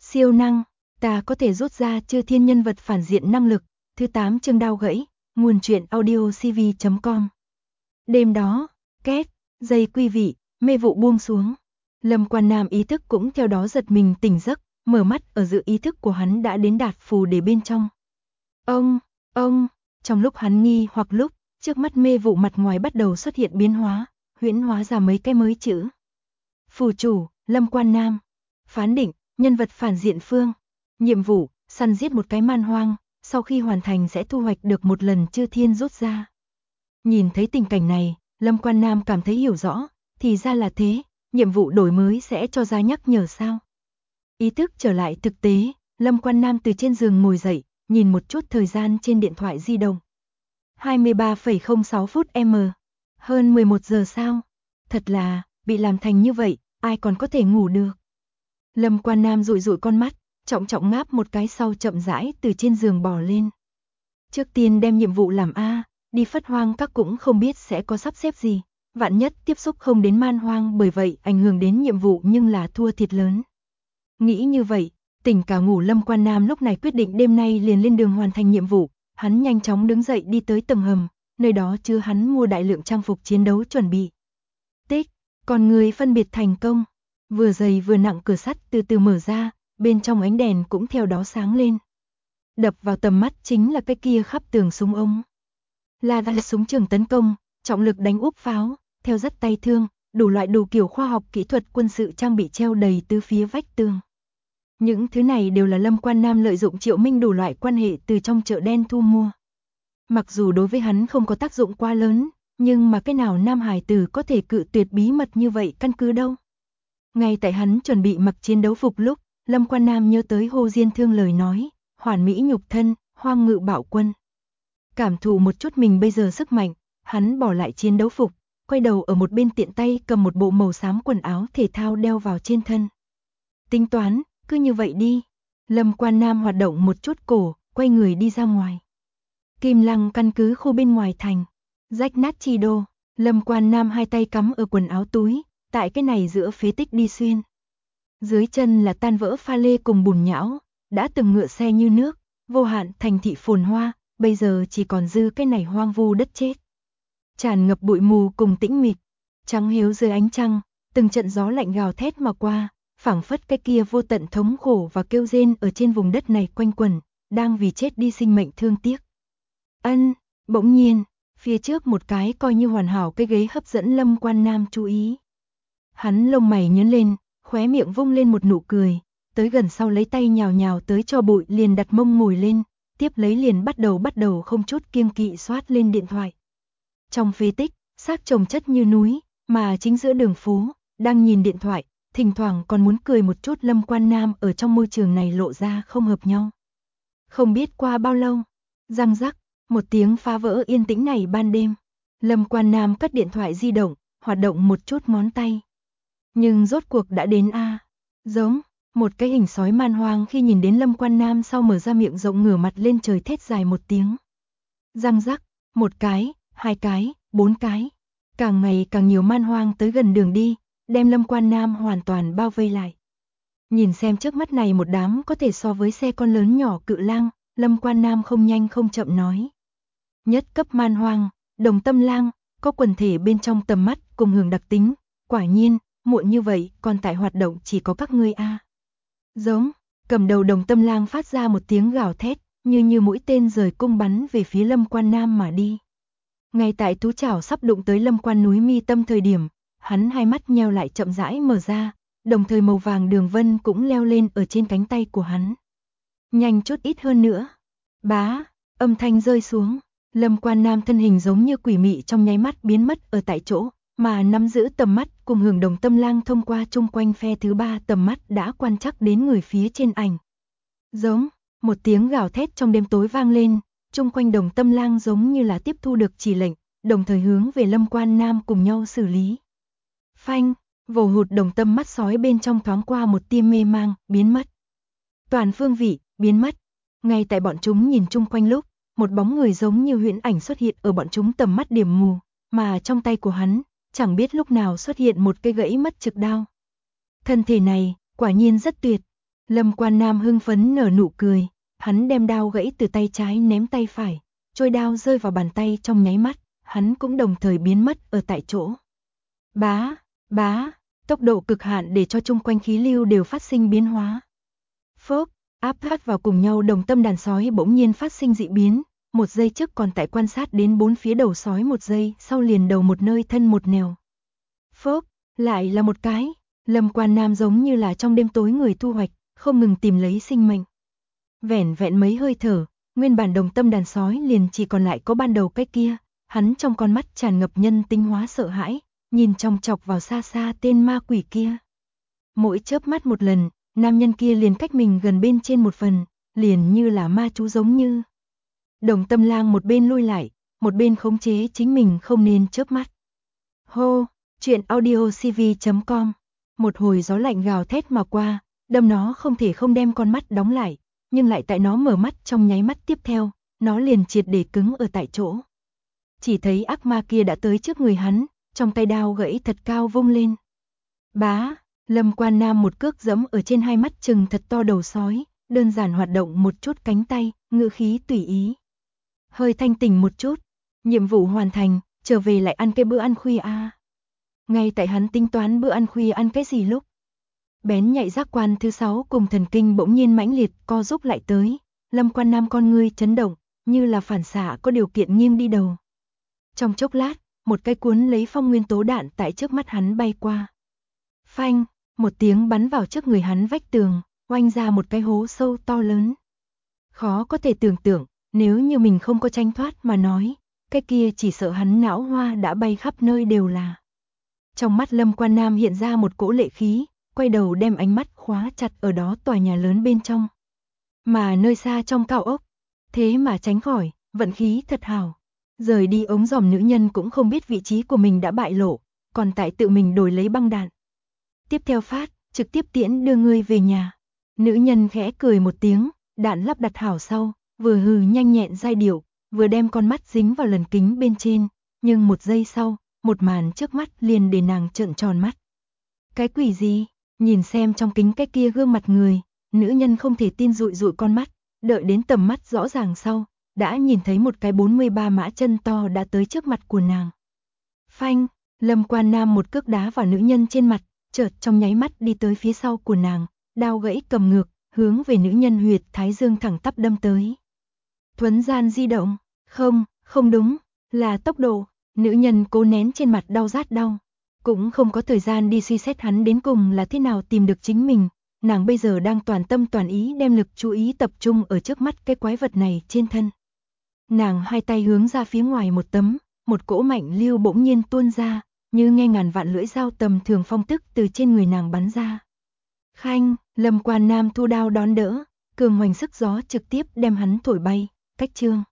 Siêu năng, ta có thể rút ra Chư Thiên nhân vật phản diện năng lực. Thứ 8 chương đao gãy, nguồn truyện audio cv.com. Đêm đó, két, dây quy vị, mê vụ buông xuống. Lâm Quan Nam ý thức cũng theo đó giật mình tỉnh giấc, mở mắt ở giữa ý thức của hắn đã đến Đạt Phù Đề bên trong. Ông, trong lúc hắn nghi hoặc lúc, trước mắt mê vụ mặt ngoài bắt đầu xuất hiện biến hóa, huyễn hóa ra mấy cái mới chữ. Phù chủ, Lâm Quan Nam. Phán định, nhân vật phản diện Phương. Nhiệm vụ, săn giết một cái man hoang, sau khi hoàn thành sẽ thu hoạch được một lần Chư Thiên rút ra. Nhìn thấy tình cảnh này, Lâm Quan Nam cảm thấy hiểu rõ, thì ra là thế, nhiệm vụ đổi mới sẽ cho ra nhắc nhở sao. Ý thức trở lại thực tế, Lâm Quan Nam từ trên giường ngồi dậy, nhìn một chút thời gian trên điện thoại di động. 23,06 phút m. Hơn 11 giờ sao? Thật là, bị làm thành như vậy, ai còn có thể ngủ được. Lâm Quan Nam dụi dụi con mắt, trọng trọng ngáp một cái sau chậm rãi từ trên giường bò lên. Trước tiên đem nhiệm vụ làm a, đi Phất Hoang Các cũng không biết sẽ có sắp xếp gì, vạn nhất tiếp xúc không đến man hoang bởi vậy ảnh hưởng đến nhiệm vụ nhưng là thua thiệt lớn. Nghĩ như vậy, tỉnh cả ngủ Lâm Quan Nam lúc này quyết định đêm nay liền lên đường hoàn thành nhiệm vụ, hắn nhanh chóng đứng dậy đi tới tầng hầm, nơi đó chứa hắn mua đại lượng trang phục chiến đấu chuẩn bị. Tích, còn người phân biệt thành công, vừa dày vừa nặng cửa sắt từ từ mở ra, bên trong ánh đèn cũng theo đó sáng lên. Đập vào tầm mắt chính là cái kia khắp tường súng ống. Là súng trường tấn công, trọng lực đánh úp pháo, theo dắt tay thương, đủ loại đủ kiểu khoa học kỹ thuật quân sự trang bị treo đầy tứ phía vách tường. Những thứ này đều là Lâm Quan Nam lợi dụng Triệu Minh đủ loại quan hệ từ trong chợ đen thu mua. Mặc dù đối với hắn không có tác dụng quá lớn, nhưng mà cái nào nam hải tử có thể cự tuyệt bí mật như vậy căn cứ đâu. Ngay tại hắn chuẩn bị mặc chiến đấu phục lúc, Lâm Quan Nam nhớ tới Hồ Diên Thương lời nói, hoàn mỹ nhục thân, hoang ngự bạo quân. Cảm thụ một chút mình bây giờ sức mạnh, hắn bỏ lại chiến đấu phục, quay đầu ở một bên tiện tay cầm một bộ màu xám quần áo thể thao đeo vào trên thân. Tính toán, cứ như vậy đi. Lâm Quan Nam hoạt động một chút cổ, quay người đi ra ngoài. Kim Lăng căn cứ khu bên ngoài thành. Rách nát chi đô, Lâm Quan Nam hai tay cắm ở quần áo túi, tại cái này giữa phế tích đi xuyên. Dưới chân là tan vỡ pha lê cùng bùn nhão, đã từng ngựa xe như nước, vô hạn thành thị phồn hoa, bây giờ chỉ còn dư cái này hoang vu đất chết. Tràn ngập bụi mù cùng tĩnh mịch, trắng hiếu dưới ánh trăng, từng trận gió lạnh gào thét mà qua, phảng phất cái kia vô tận thống khổ và kêu rên ở trên vùng đất này quanh quẩn, đang vì chết đi sinh mệnh thương tiếc. Bỗng nhiên, phía trước một cái coi như hoàn hảo cái ghế hấp dẫn Lâm Quan Nam chú ý. Hắn lông mày nhướng lên, khóe miệng vung lên một nụ cười, tới gần sau lấy tay nhào nhào tới cho bụi liền đặt mông ngồi lên, tiếp lấy liền bắt đầu không chút kiêng kỵ soát lên điện thoại. Trong phế tích, xác chồng chất như núi, mà chính giữa đường phố, đang nhìn điện thoại, thỉnh thoảng còn muốn cười một chút Lâm Quan Nam ở trong môi trường này lộ ra không hợp nhau. Không biết qua bao lâu, răng rắc, một tiếng phá vỡ yên tĩnh này ban đêm. Lâm Quan Nam cất điện thoại di động, hoạt động một chút ngón tay. Nhưng rốt cuộc đã đến giống một cái hình sói man hoang khi nhìn đến Lâm Quan Nam sau mở ra miệng rộng ngửa mặt lên trời thét dài một tiếng. Răng rắc, một cái, hai cái, bốn cái. Càng ngày càng nhiều man hoang tới gần đường đi, đem Lâm Quan Nam hoàn toàn bao vây lại. Nhìn xem trước mắt này một đám có thể so với xe con lớn nhỏ cự lang, Lâm Quan Nam không nhanh không chậm nói. Nhất cấp man hoang, Đồng Tâm Lang, có quần thể bên trong tầm mắt cùng hưởng đặc tính, quả nhiên, muộn như vậy còn tại hoạt động chỉ có các ngươi Giống, cầm đầu Đồng Tâm Lang phát ra một tiếng gào thét, như mũi tên rời cung bắn về phía Lâm Quan Nam mà đi. Ngay tại thú chảo sắp đụng tới Lâm Quan núi mi tâm thời điểm, hắn hai mắt nheo lại chậm rãi mở ra, đồng thời màu vàng đường vân cũng leo lên ở trên cánh tay của hắn. Nhanh chút ít hơn nữa. Bá, âm thanh rơi xuống, Lâm Quan Nam thân hình giống như quỷ mị trong nháy mắt biến mất ở tại chỗ, mà nắm giữ tầm mắt cùng hưởng Đồng Tâm Lang thông qua chung quanh phe thứ ba tầm mắt đã quan trắc đến người phía trên ảnh. Giống, một tiếng gào thét trong đêm tối vang lên, chung quanh Đồng Tâm Lang giống như là tiếp thu được chỉ lệnh, đồng thời hướng về Lâm Quan Nam cùng nhau xử lý. Phanh, vồ hụt đồng tâm mắt sói bên trong thoáng qua một tia mê mang, biến mất. Toàn phương vị, biến mất. Ngay tại bọn chúng nhìn chung quanh lúc, một bóng người giống như huyễn ảnh xuất hiện ở bọn chúng tầm mắt điểm mù, mà trong tay của hắn, chẳng biết lúc nào xuất hiện một cây gãy mất trực đao. Thân thể này, quả nhiên rất tuyệt. Lâm Quan Nam hưng phấn nở nụ cười, hắn đem đao gãy từ tay trái ném tay phải, trôi đao rơi vào bàn tay trong nháy mắt, hắn cũng đồng thời biến mất ở tại chỗ. Bá, bá, tốc độ cực hạn để cho chung quanh khí lưu đều phát sinh biến hóa. Phốc, áp sát vào cùng nhau đồng tâm đàn sói bỗng nhiên phát sinh dị biến, một giây trước còn tại quan sát đến bốn phía đầu sói, một giây sau liền đầu một nơi thân một nẻo. Phốc, lại là một cái, Lâm Quan Nam giống như là trong đêm tối người thu hoạch, không ngừng tìm lấy sinh mệnh. Vẻn vẹn mấy hơi thở, nguyên bản đồng tâm đàn sói liền chỉ còn lại có ban đầu cái kia, hắn trong con mắt tràn ngập nhân tính hóa sợ hãi, nhìn chòng chọc vào xa xa tên ma quỷ kia. Mỗi chớp mắt một lần, nam nhân kia liền cách mình gần bên trên một phần, liền như là ma chú giống như. Đồng Tâm Lang một bên lui lại, một bên khống chế chính mình không nên chớp mắt. Hô, chuyện audiocv.com. Một hồi gió lạnh gào thét mà qua, đâm nó không thể không đem con mắt đóng lại, nhưng lại tại nó mở mắt trong nháy mắt tiếp theo, nó liền triệt để cứng ở tại chỗ. Chỉ thấy ác ma kia đã tới trước người hắn, trong tay đao gãy thật cao vung lên. Bá, Lâm Quan Nam một cước giẫm ở trên hai mắt trừng thật to đầu sói, đơn giản hoạt động một chút cánh tay, ngữ khí tùy ý. Hơi thanh tỉnh một chút, nhiệm vụ hoàn thành, trở về lại ăn cái bữa ăn khuya a. Ngay tại hắn tính toán bữa ăn khuya ăn cái gì lúc, bén nhạy giác quan thứ 6 cùng thần kinh bỗng nhiên mãnh liệt co rúm lại tới, Lâm Quan Nam con ngươi chấn động, như là phản xạ có điều kiện nghiêng đi đầu. Trong chốc lát, một cái cuốn lấy phong nguyên tố đạn tại trước mắt hắn bay qua. Phanh, một tiếng bắn vào trước người hắn vách tường, oanh ra một cái hố sâu to lớn. Khó có thể tưởng tượng, nếu như mình không có tránh thoát mà nói, cái kia chỉ sợ hắn não hoa đã bay khắp nơi đều là. Trong mắt Lâm Quan Nam hiện ra một cỗ lệ khí, quay đầu đem ánh mắt khóa chặt ở đó tòa nhà lớn bên trong. Mà nơi xa trong cao ốc, thế mà tránh khỏi, vận khí thật hảo. Rời đi ống dòm nữ nhân cũng không biết vị trí của mình đã bại lộ, còn tại tự mình đổi lấy băng đạn. Tiếp theo phát, trực tiếp tiễn đưa ngươi về nhà. Nữ nhân khẽ cười một tiếng, đạn lắp đặt hảo sau, vừa hừ nhanh nhẹn giai điệu, vừa đem con mắt dính vào lần kính bên trên, nhưng một giây sau, một màn trước mắt liền để nàng trợn tròn mắt. Cái quỷ gì? Nhìn xem trong kính cái kia gương mặt người, nữ nhân không thể tin dụi dụi con mắt, đợi đến tầm mắt rõ ràng sau, đã nhìn thấy một cái 43 mã chân to đã tới trước mặt của nàng. Phanh, Lâm Quan Nam một cước đá vào nữ nhân trên mặt, chợt trong nháy mắt đi tới phía sau của nàng, đao gãy cầm ngược, hướng về nữ nhân huyệt thái dương thẳng tắp đâm tới. Thuấn gian di động, không đúng, là tốc độ, nữ nhân cố nén trên mặt đau rát đau, cũng không có thời gian đi suy xét hắn đến cùng là thế nào tìm được chính mình, nàng bây giờ đang toàn tâm toàn ý đem lực chú ý tập trung ở trước mắt cái quái vật này trên thân. Nàng hai tay hướng ra phía ngoài một tấm, một cỗ mạnh lưu bỗng nhiên tuôn ra, như nghe ngàn vạn lưỡi dao tầm thường phong tức từ trên người nàng bắn ra. Khanh, Lâm Quan Nam thu đao đón đỡ, cường hoành sức gió trực tiếp đem hắn thổi bay, cách chương.